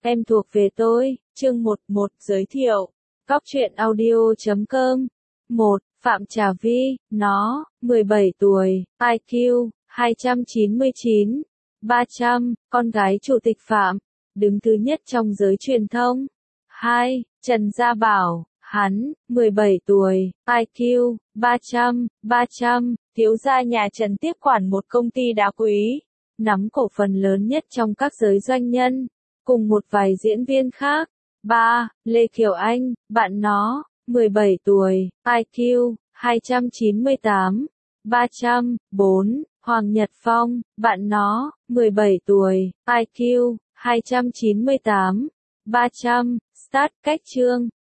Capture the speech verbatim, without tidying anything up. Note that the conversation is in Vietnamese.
Em thuộc về tôi, chương một một giới thiệu. Góc truyện audio chấm com. một. Phạm Trà Vi, nó, mười bảy tuổi, i kiu, hai trăm chín mươi chín, ba trăm, con gái Chủ tịch Phạm, đứng thứ nhất trong giới truyền thông. hai. Trần Gia Bảo, hắn, mười bảy tuổi, i kiu, ba trăm, ba trăm, thiếu gia nhà Trần tiếp quản một công ty đá quý, nắm cổ phần lớn nhất trong các giới doanh nhân, cùng một vài diễn viên khác. ba. Lê Kiều Anh, bạn nó, mười bảy tuổi, i kiu, hai trăm chín mươi tám, ba trăm. bốn. Hoàng Nhật Phong, bạn nó, mười bảy tuổi, i kiu, hai trăm chín mươi tám, ba trăm. Start cách chương.